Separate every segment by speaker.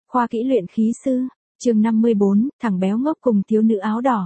Speaker 1: Khoa kỹ luyện khí sư, chương 54, thằng béo ngốc cùng thiếu nữ áo đỏ.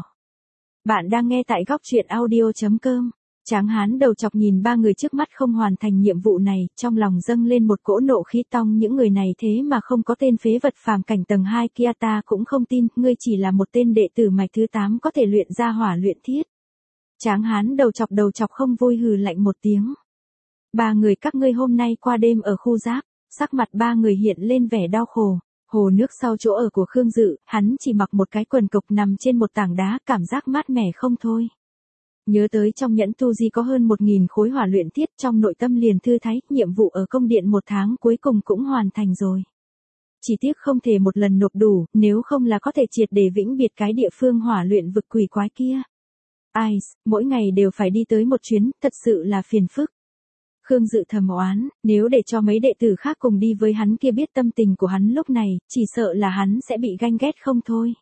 Speaker 1: Bạn đang nghe tại góc truyện audio.com. Tráng hán đầu chọc nhìn ba người trước mắt không hoàn thành nhiệm vụ này, trong lòng dâng lên một cỗ nộ khí tong, những người này thế mà không có tên phế vật phàm cảnh tầng 2 kia, ta cũng không tin, ngươi chỉ là một tên đệ tử mạch thứ 8 có thể luyện ra hỏa luyện thiết. Tráng hán đầu chọc không vui hừ lạnh một tiếng. Ba người các ngươi hôm nay qua đêm ở khu giáp, sắc mặt ba người hiện lên vẻ đau khổ. Hồ nước sau chỗ ở của Khương Dự, hắn chỉ mặc một cái quần cộc nằm trên một tảng đá, cảm giác mát mẻ không thôi. Nhớ tới trong nhẫn tu di có hơn 1000 khối hỏa luyện thiết, trong nội tâm liền thư thái, nhiệm vụ ở công điện 1 tháng cuối cùng cũng hoàn thành rồi. Chỉ tiếc không thể một lần nộp đủ, nếu không là có thể triệt để vĩnh biệt cái địa phương hỏa luyện vực quỷ quái kia. Ai, mỗi ngày đều phải đi tới một chuyến, thật sự là phiền phức. Khương Dự thầm oán, nếu để cho mấy đệ tử khác cùng đi với hắn kia biết tâm tình của hắn lúc này, chỉ sợ là hắn sẽ bị ganh ghét không thôi.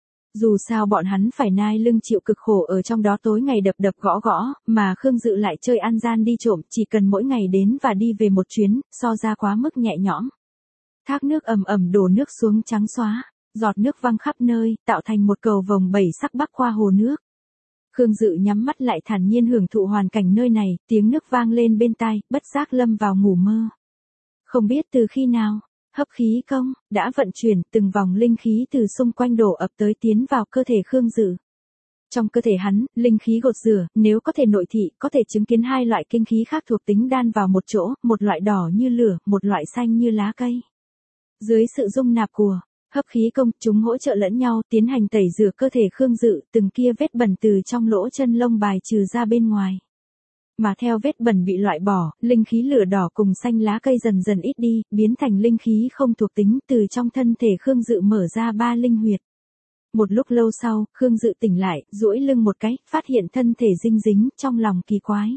Speaker 1: Dù sao bọn hắn phải nai lưng chịu cực khổ ở trong đó, tối ngày đập gõ gõ, mà Khương Dự lại chơi ăn gian đi trộm, chỉ cần mỗi ngày đến và đi về một chuyến, so ra quá mức nhẹ nhõm. Thác nước ầm ầm đổ nước xuống trắng xóa, giọt nước văng khắp nơi, tạo thành một cầu vồng 7 sắc bắc qua hồ nước. Khương Dự nhắm mắt lại thản nhiên hưởng thụ hoàn cảnh nơi này, tiếng nước vang lên bên tai, bất giác lâm vào ngủ mơ. Không biết từ khi nào, hấp khí công đã vận chuyển, từng vòng linh khí từ xung quanh đổ ập tới tiến vào cơ thể Khương Dự. Trong cơ thể hắn, linh khí gột rửa, nếu có thể nội thị, có thể chứng kiến hai loại kinh khí khác thuộc tính đan vào một chỗ, một loại đỏ như lửa, một loại xanh như lá cây. Dưới sự dung nạp của hấp khí công, chúng hỗ trợ lẫn nhau, tiến hành tẩy rửa cơ thể Khương Dự, từng kia vết bẩn từ trong lỗ chân lông bài trừ ra bên ngoài. Mà theo vết bẩn bị loại bỏ, linh khí lửa đỏ cùng xanh lá cây dần dần ít đi, biến thành linh khí không thuộc tính, từ trong thân thể Khương Dự mở ra 3 linh huyệt. Một lúc lâu sau, Khương Dự tỉnh lại, duỗi lưng một cái, phát hiện thân thể dinh dính, trong lòng kỳ quái.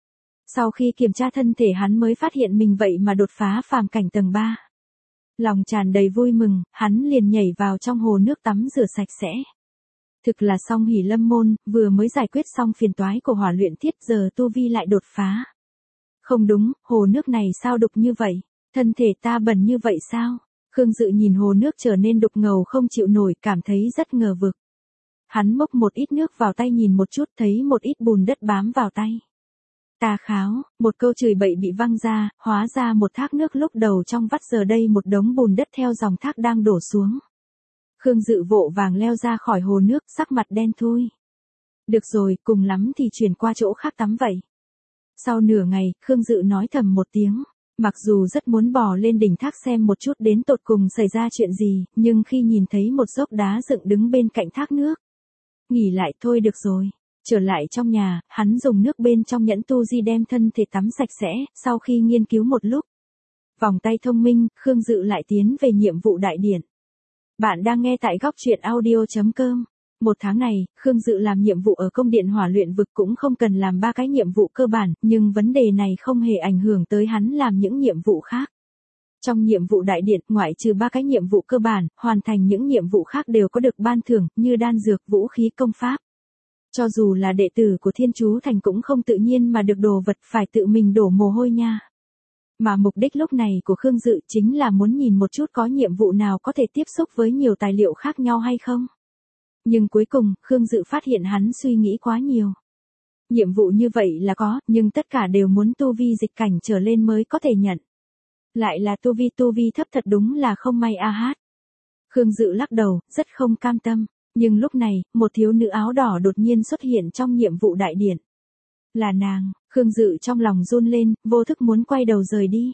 Speaker 1: Sau khi kiểm tra thân thể hắn mới phát hiện mình vậy mà đột phá phàm cảnh tầng 3. Lòng tràn đầy vui mừng, hắn liền nhảy vào trong hồ nước tắm rửa sạch sẽ. Thực là song hỷ lâm môn, vừa mới giải quyết xong phiền toái của hỏa luyện thiết, giờ tu vi lại đột phá. Không đúng, hồ nước này sao đục như vậy? Thân thể ta bẩn như vậy sao? Khương Dự nhìn hồ nước trở nên đục ngầu không chịu nổi, cảm thấy rất ngờ vực. Hắn mốc một ít nước vào tay nhìn một chút, thấy một ít bùn đất bám vào tay. Tà kháo, một câu chửi bậy bị văng ra, hóa ra một thác nước lúc đầu trong vắt, giờ đây một đống bùn đất theo dòng thác đang đổ xuống. Khương Dự vội vàng leo ra khỏi hồ nước, sắc mặt đen thui. Được rồi, cùng lắm thì chuyển qua chỗ khác tắm vậy. Sau nửa ngày, Khương Dự nói thầm một tiếng. Mặc dù rất muốn bò lên đỉnh thác xem một chút đến tột cùng xảy ra chuyện gì, nhưng khi nhìn thấy một dốc đá dựng đứng bên cạnh thác nước, nghỉ lại thôi được rồi. Trở lại trong nhà, hắn dùng nước bên trong nhẫn tu di đem thân thể tắm sạch sẽ, sau khi nghiên cứu một lúc. Vòng tay thông minh, Khương Dự lại tiến về nhiệm vụ đại điển. Bạn đang nghe tại góc truyện audio.com. Một tháng này, Khương Dự làm nhiệm vụ ở công điện hỏa luyện vực, cũng không cần làm 3 cái nhiệm vụ cơ bản, nhưng vấn đề này không hề ảnh hưởng tới hắn làm những nhiệm vụ khác. Trong nhiệm vụ đại điện, ngoại trừ 3 cái nhiệm vụ cơ bản, hoàn thành những nhiệm vụ khác đều có được ban thưởng, như đan dược, vũ khí, công pháp. Cho dù là đệ tử của Thiên Chú Thành cũng không tự nhiên mà được đồ vật, phải tự mình đổ mồ hôi nha. Mà mục đích lúc này của Khương Dự chính là muốn nhìn một chút có nhiệm vụ nào có thể tiếp xúc với nhiều tài liệu khác nhau hay không. Nhưng cuối cùng, Khương Dự phát hiện hắn suy nghĩ quá nhiều. Nhiệm vụ như vậy là có, nhưng tất cả đều muốn tu vi dịch cảnh trở lên mới có thể nhận. Lại là tu vi thấp, thật đúng là không may a hát. Khương Dự lắc đầu, rất không cam tâm. Nhưng lúc này, một thiếu nữ áo đỏ đột nhiên xuất hiện trong nhiệm vụ đại điển. Là nàng, Khương Dự trong lòng run lên, vô thức muốn quay đầu rời đi.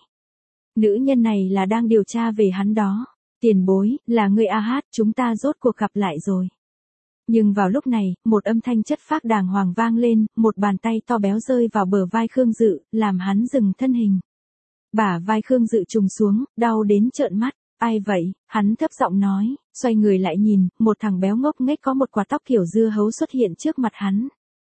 Speaker 1: Nữ nhân này là đang điều tra về hắn đó. Tiền bối, là người a hát, chúng ta rốt cuộc gặp lại rồi. Nhưng vào lúc này, một âm thanh chất phác đàng hoàng vang lên, một bàn tay to béo rơi vào bờ vai Khương Dự, làm hắn dừng thân hình. Bả vai Khương Dự trùng xuống, đau đến trợn mắt. Ai vậy? Hắn thấp giọng nói, xoay người lại nhìn, một thằng béo ngốc nghếch có một quả tóc kiểu dưa hấu xuất hiện trước mặt hắn.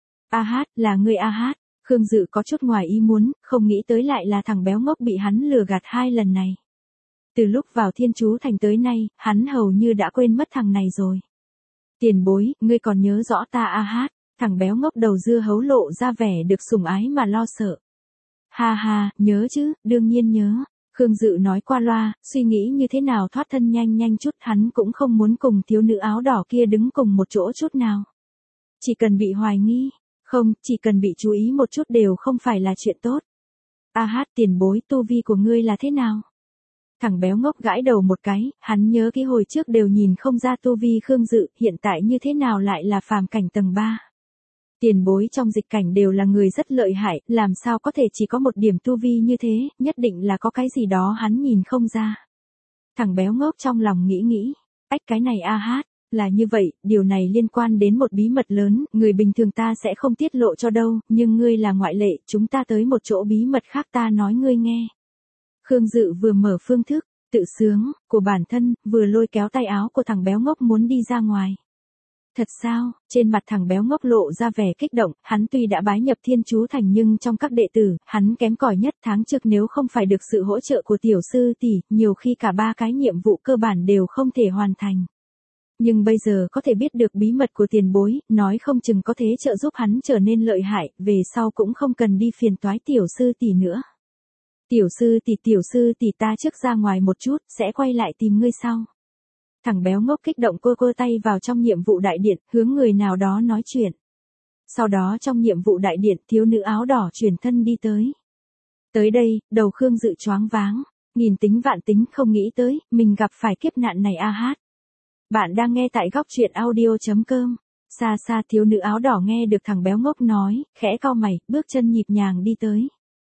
Speaker 1: A hát, là người A hát. Khương Dự có chút ngoài ý muốn, không nghĩ tới lại là thằng béo ngốc bị hắn lừa gạt 2 lần này. Từ lúc vào Thiên Chú Thành tới nay, hắn hầu như đã quên mất thằng này rồi. Tiền bối, ngươi còn nhớ rõ ta A hát? Thằng béo ngốc đầu dưa hấu lộ ra vẻ được sủng ái mà lo sợ. Ha ha, nhớ chứ, đương nhiên nhớ. Khương Dự nói qua loa, suy nghĩ như thế nào thoát thân nhanh nhanh chút, hắn cũng không muốn cùng thiếu nữ áo đỏ kia đứng cùng một chỗ chút nào. Chỉ cần bị hoài nghi, không, chỉ cần bị chú ý một chút đều không phải là chuyện tốt. A Hát, tiền bối, tu vi của ngươi là thế nào? Thằng béo ngốc gãi đầu một cái, hắn nhớ cái hồi trước đều nhìn không ra tu vi Khương Dự, hiện tại như thế nào lại là phàm cảnh tầng 3. Tiền bối trong dịch cảnh đều là người rất lợi hại, làm sao có thể chỉ có một điểm tu vi như thế, nhất định là có cái gì đó hắn nhìn không ra. Thằng béo ngốc trong lòng nghĩ, ách cái này A Hát, là như vậy, điều này liên quan đến một bí mật lớn, người bình thường ta sẽ không tiết lộ cho đâu, nhưng ngươi là ngoại lệ, chúng ta tới một chỗ bí mật khác ta nói ngươi nghe. Khương Dự vừa mở phương thức, tự sướng, của bản thân, vừa lôi kéo tay áo của thằng béo ngốc muốn đi ra ngoài. Thật sao? Trên mặt thằng béo ngốc lộ ra vẻ kích động, hắn tuy đã bái nhập Thiên Chú Thành nhưng trong các đệ tử, hắn kém cỏi nhất, tháng trước nếu không phải được sự hỗ trợ của tiểu sư tỷ, nhiều khi cả 3 cái nhiệm vụ cơ bản đều không thể hoàn thành. Nhưng bây giờ có thể biết được bí mật của tiền bối, nói không chừng có thể trợ giúp hắn trở nên lợi hại, về sau cũng không cần đi phiền toái tiểu sư tỷ nữa. Tiểu sư tỷ ta trước ra ngoài một chút, sẽ quay lại tìm ngươi sau. Thằng béo ngốc kích động cô tay vào trong nhiệm vụ đại điện, hướng người nào đó nói chuyện. Sau đó trong nhiệm vụ đại điện, thiếu nữ áo đỏ chuyển thân đi tới. Tới đây, đầu Khương Dự choáng váng, nghìn tính vạn tính không nghĩ tới, mình gặp phải kiếp nạn này A Hát. Bạn đang nghe tại góc truyện audio.com. Xa xa thiếu nữ áo đỏ nghe được thằng béo ngốc nói, khẽ cau mày, bước chân nhịp nhàng đi tới.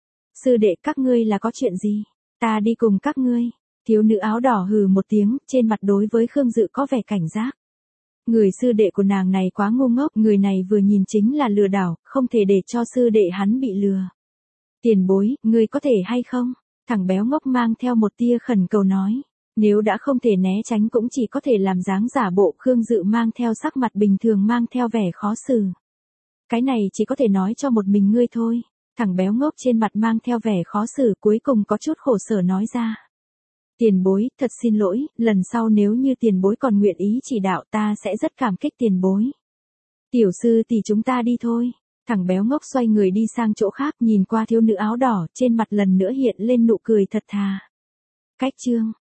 Speaker 1: Sư đệ, các ngươi là có chuyện gì? Ta đi cùng các ngươi. Thiếu nữ áo đỏ hừ một tiếng, trên mặt đối với Khương Dự có vẻ cảnh giác. Người sư đệ của nàng này quá ngu ngốc, người này vừa nhìn chính là lừa đảo, không thể để cho sư đệ hắn bị lừa. Tiền bối, ngươi có thể hay không? Thằng béo ngốc mang theo một tia khẩn cầu nói. Nếu đã không thể né tránh cũng chỉ có thể làm dáng giả bộ. Khương Dự mang theo sắc mặt bình thường, mang theo vẻ khó xử. Cái này chỉ có thể nói cho một mình ngươi thôi. Thằng béo ngốc trên mặt mang theo vẻ khó xử, cuối cùng có chút khổ sở nói ra. Tiền bối, thật xin lỗi, lần sau nếu như tiền bối còn nguyện ý chỉ đạo ta sẽ rất cảm kích tiền bối. Tiểu sư tỷ chúng ta đi thôi. Thằng béo ngốc xoay người đi sang chỗ khác, nhìn qua thiếu nữ áo đỏ, trên mặt lần nữa hiện lên nụ cười thật thà. Cách chương